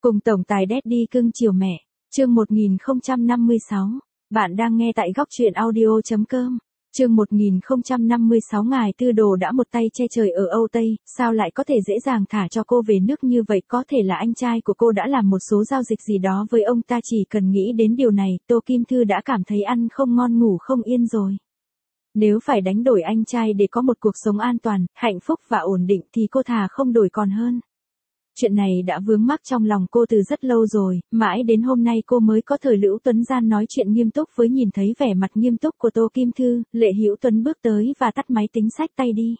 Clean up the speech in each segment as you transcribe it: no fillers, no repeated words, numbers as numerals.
Cùng tổng tài Daddy cưng chiều mẹ. Chương 1056. Bạn đang nghe tại góc truyện audio.com. Chương 1056 ngài Tư Đồ đã một tay che trời ở Âu Tây, sao lại có thể dễ dàng thả cho cô về nước như vậy? Có thể là anh trai của cô đã làm một số giao dịch gì đó với ông ta. Chỉ cần nghĩ đến điều này, Tô Kim Thư đã cảm thấy ăn không ngon ngủ không yên rồi. Nếu phải đánh đổi anh trai để có một cuộc sống an toàn, hạnh phúc và ổn định thì cô thà không đổi còn hơn. Chuyện này đã vướng mắc trong lòng cô từ rất lâu rồi, mãi đến hôm nay cô mới có thời Lữ Tuấn Gian nói chuyện nghiêm túc với. Nhìn thấy vẻ mặt nghiêm túc của Tô Kim Thư, Lệ Hữu Tuấn bước tới và tắt máy tính xách tay đi.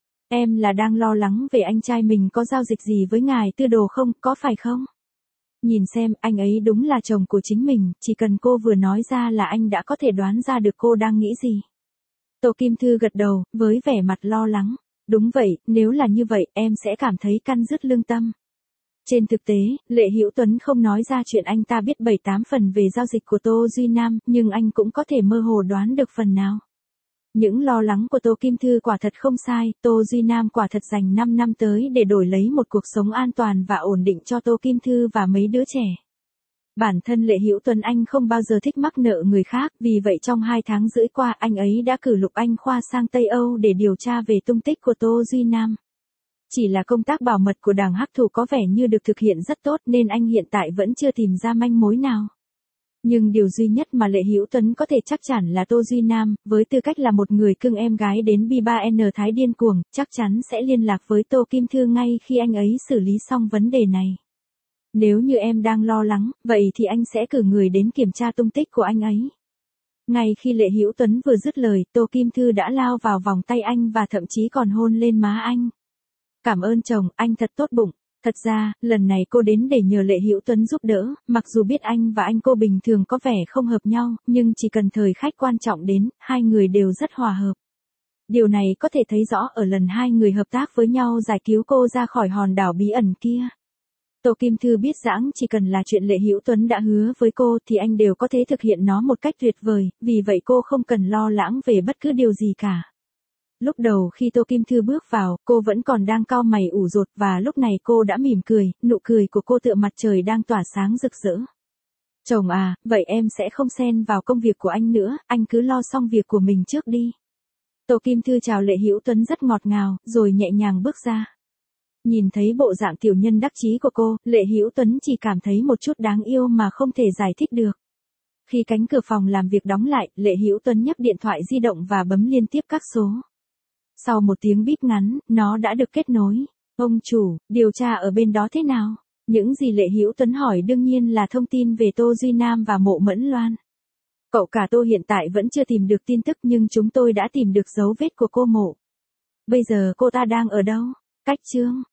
Em là đang lo lắng về anh trai mình có giao dịch gì với ngài Tư Đồ không, có phải không? Nhìn xem, anh ấy đúng là chồng của chính mình, chỉ cần cô vừa nói ra là anh đã có thể đoán ra được cô đang nghĩ gì. Tô Kim Thư gật đầu, với vẻ mặt lo lắng. Đúng vậy, nếu là như vậy, em sẽ cảm thấy căn dứt lương tâm. Trên thực tế, Lệ Hữu Tuấn không nói ra chuyện anh ta biết 7-8 phần về giao dịch của Tô Duy Nam, nhưng anh cũng có thể mơ hồ đoán được phần nào. Những lo lắng của Tô Kim Thư quả thật không sai, Tô Duy Nam quả thật dành 5 năm tới để đổi lấy một cuộc sống an toàn và ổn định cho Tô Kim Thư và mấy đứa trẻ. Bản thân Lệ Hữu Tuấn anh không bao giờ thích mắc nợ người khác, vì vậy trong 2 tháng rưỡi qua anh ấy đã cử Lục Anh Khoa sang Tây Âu để điều tra về tung tích của Tô Duy Nam. Chỉ là công tác bảo mật của đảng Hắc Thủ có vẻ như được thực hiện rất tốt nên anh hiện tại vẫn chưa tìm ra manh mối nào. Nhưng điều duy nhất mà Lệ Hữu Tuấn có thể chắc chắn là Tô Duy Nam, với tư cách là một người cưng em gái đến B3N Thái điên cuồng, chắc chắn sẽ liên lạc với Tô Kim Thư ngay khi anh ấy xử lý xong vấn đề này. Nếu như em đang lo lắng, vậy thì anh sẽ cử người đến kiểm tra tung tích của anh ấy. Ngay khi Lệ Hữu Tuấn vừa dứt lời, Tô Kim Thư đã lao vào vòng tay anh và thậm chí còn hôn lên má anh. Cảm ơn chồng, anh thật tốt bụng. Thật ra, lần này cô đến để nhờ Lệ Hữu Tuấn giúp đỡ, mặc dù biết anh và anh cô bình thường có vẻ không hợp nhau, nhưng chỉ cần thời khách quan trọng đến, hai người đều rất hòa hợp. Điều này có thể thấy rõ ở lần hai người hợp tác với nhau giải cứu cô ra khỏi hòn đảo bí ẩn kia. Tô Kim Thư biết rằng chỉ cần là chuyện Lệ Hữu Tuấn đã hứa với cô thì anh đều có thể thực hiện nó một cách tuyệt vời, vì vậy cô không cần lo lắng về bất cứ điều gì cả. Lúc đầu khi Tô Kim Thư bước vào, cô vẫn còn đang cau mày ủ rột và lúc này cô đã mỉm cười, nụ cười của cô tựa mặt trời đang tỏa sáng rực rỡ. Chồng à, vậy em sẽ không xen vào công việc của anh nữa, anh cứ lo xong việc của mình trước đi. Tô Kim Thư chào Lệ Hữu Tuấn rất ngọt ngào, rồi nhẹ nhàng bước ra. Nhìn thấy bộ dạng tiểu nhân đắc chí của cô, Lệ Hữu Tuấn chỉ cảm thấy một chút đáng yêu mà không thể giải thích được. Khi cánh cửa phòng làm việc đóng lại, Lệ Hữu Tuấn nhấc điện thoại di động và bấm liên tiếp các số. Sau một tiếng bíp ngắn, nó đã được kết nối. Ông chủ, điều tra ở bên đó thế nào? Những gì Lệ Hữu Tuấn hỏi đương nhiên là thông tin về Tô Duy Nam và Mộ Mẫn Loan. Cậu cả Tô hiện tại vẫn chưa tìm được tin tức nhưng chúng tôi đã tìm được dấu vết của cô Mộ. Bây giờ cô ta đang ở đâu? Cách Chương.